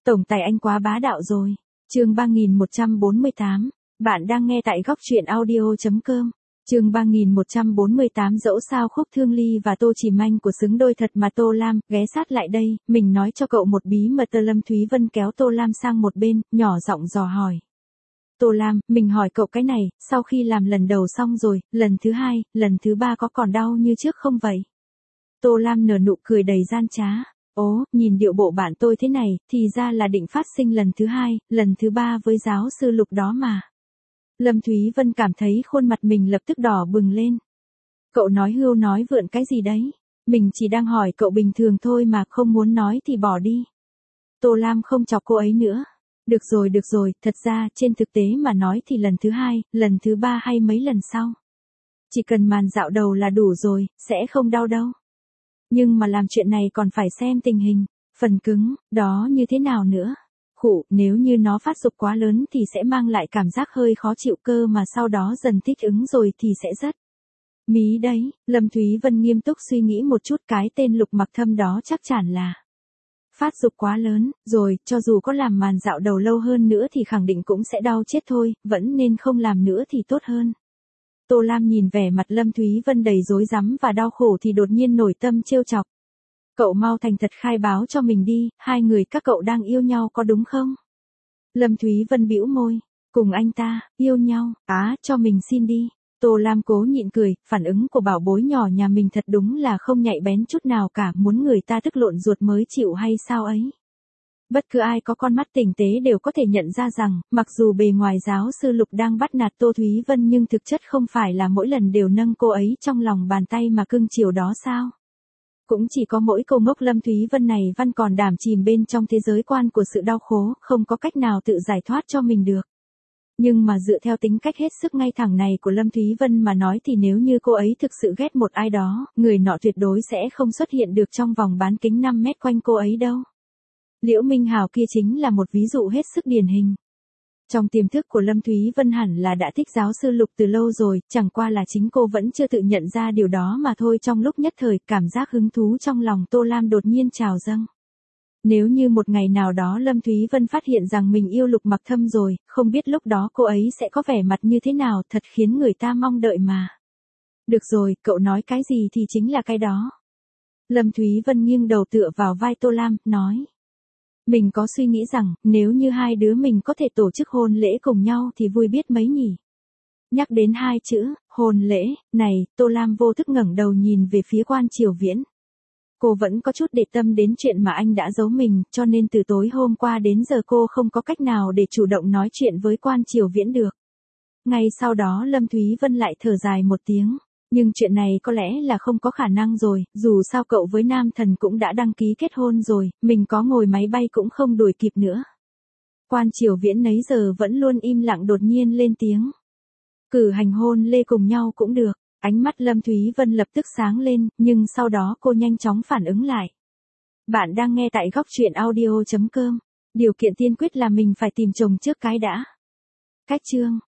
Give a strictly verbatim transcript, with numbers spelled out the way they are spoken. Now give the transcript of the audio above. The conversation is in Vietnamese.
Tổng tài anh quá bá đạo rồi. Chương ba nghìn một trăm bốn mươi tám. Bạn đang nghe tại góc truyện audio chấm com. Chương ba nghìn một trăm bốn mươi tám. Dẫu sao Khúc Thương Ly và Tô Chỉ Manh của xứng đôi thật mà. Tô Lam ghé sát lại đây, mình nói cho cậu một bí mật. Lâm Thúy Vân kéo Tô Lam sang một bên, nhỏ giọng dò hỏi. Tô Lam, mình hỏi cậu cái này, sau khi làm lần đầu xong rồi, lần thứ hai, lần thứ ba có còn đau như trước không vậy? Tô Lam nở nụ cười đầy gian trá. Ố, nhìn điệu bộ bạn tôi thế này, thì ra là định phát sinh lần thứ hai, lần thứ ba với giáo sư Lục đó mà. Lâm Thúy Vân cảm thấy khuôn mặt mình lập tức đỏ bừng lên. Cậu nói hưu nói vượn cái gì đấy? Mình chỉ đang hỏi cậu bình thường thôi mà, không muốn nói thì bỏ đi. Tô Lam không chọc cô ấy nữa. Được rồi được rồi, thật ra trên thực tế mà nói thì lần thứ hai, lần thứ ba hay mấy lần sau. Chỉ cần màn dạo đầu là đủ rồi, sẽ không đau đâu. Nhưng mà làm chuyện này còn phải xem tình hình, phần cứng, đó như thế nào nữa. Khụ, nếu như nó phát dục quá lớn thì sẽ mang lại cảm giác hơi khó chịu cơ mà sau đó dần thích ứng rồi thì sẽ rất mí đấy. Lâm Thúy Vân nghiêm túc suy nghĩ một chút, cái tên Lục Mặc Thâm đó chắc chắn là phát dục quá lớn, rồi, cho dù có làm màn dạo đầu lâu hơn nữa thì khẳng định cũng sẽ đau chết thôi, vẫn nên không làm nữa thì tốt hơn. Tô Lam nhìn vẻ mặt Lâm Thúy Vân đầy rối rắm và đau khổ thì đột nhiên nổi tâm trêu chọc. Cậu mau thành thật khai báo cho mình đi, hai người các cậu đang yêu nhau có đúng không? Lâm Thúy Vân bĩu môi, cùng anh ta, yêu nhau, á, cho mình xin đi. Tô Lam cố nhịn cười, phản ứng của bảo bối nhỏ nhà mình thật đúng là không nhạy bén chút nào cả, muốn người ta tức lộn ruột mới chịu hay sao ấy. Bất cứ ai có con mắt tinh tế đều có thể nhận ra rằng, mặc dù bề ngoài giáo sư Lục đang bắt nạt Tô Thúy Vân nhưng thực chất không phải là mỗi lần đều nâng cô ấy trong lòng bàn tay mà cưng chiều đó sao. Cũng chỉ có mỗi câu ngốc Lâm Thúy Vân này văn còn đảm chìm bên trong thế giới quan của sự đau khổ, không có cách nào tự giải thoát cho mình được. Nhưng mà dựa theo tính cách hết sức ngay thẳng này của Lâm Thúy Vân mà nói thì nếu như cô ấy thực sự ghét một ai đó, người nọ tuyệt đối sẽ không xuất hiện được trong vòng bán kính năm mét quanh cô ấy đâu. Liễu Minh Hào kia chính là một ví dụ hết sức điển hình. Trong tiềm thức của Lâm Thúy Vân hẳn là đã thích giáo sư Lục từ lâu rồi, chẳng qua là chính cô vẫn chưa tự nhận ra điều đó mà thôi. Trong lúc nhất thời, cảm giác hứng thú trong lòng Tô Lam đột nhiên trào dâng. Nếu như một ngày nào đó Lâm Thúy Vân phát hiện rằng mình yêu Lục Mặc Thâm rồi, không biết lúc đó cô ấy sẽ có vẻ mặt như thế nào, thật khiến người ta mong đợi mà. Được rồi, cậu nói cái gì thì chính là cái đó. Lâm Thúy Vân nghiêng đầu tựa vào vai Tô Lam, nói. Mình có suy nghĩ rằng, nếu như hai đứa mình có thể tổ chức hôn lễ cùng nhau thì vui biết mấy nhỉ. Nhắc đến hai chữ, hôn lễ, này, Tô Lam vô thức ngẩng đầu nhìn về phía Quan Triều Viễn. Cô vẫn có chút để tâm đến chuyện mà anh đã giấu mình, cho nên từ tối hôm qua đến giờ cô không có cách nào để chủ động nói chuyện với Quan Triều Viễn được. Ngay sau đó Lâm Thúy Vân lại thở dài một tiếng. Nhưng chuyện này có lẽ là không có khả năng rồi, dù sao cậu với Nam Thần cũng đã đăng ký kết hôn rồi, mình có ngồi máy bay cũng không đuổi kịp nữa. Quan Triều Viễn nấy giờ vẫn luôn im lặng đột nhiên lên tiếng. Cử hành hôn lễ cùng nhau cũng được. Ánh mắt Lâm Thúy Vân lập tức sáng lên, nhưng sau đó cô nhanh chóng phản ứng lại. Bạn đang nghe tại góc truyện audio chấm com. Điều kiện tiên quyết là mình phải tìm chồng trước cái đã. Cách chương.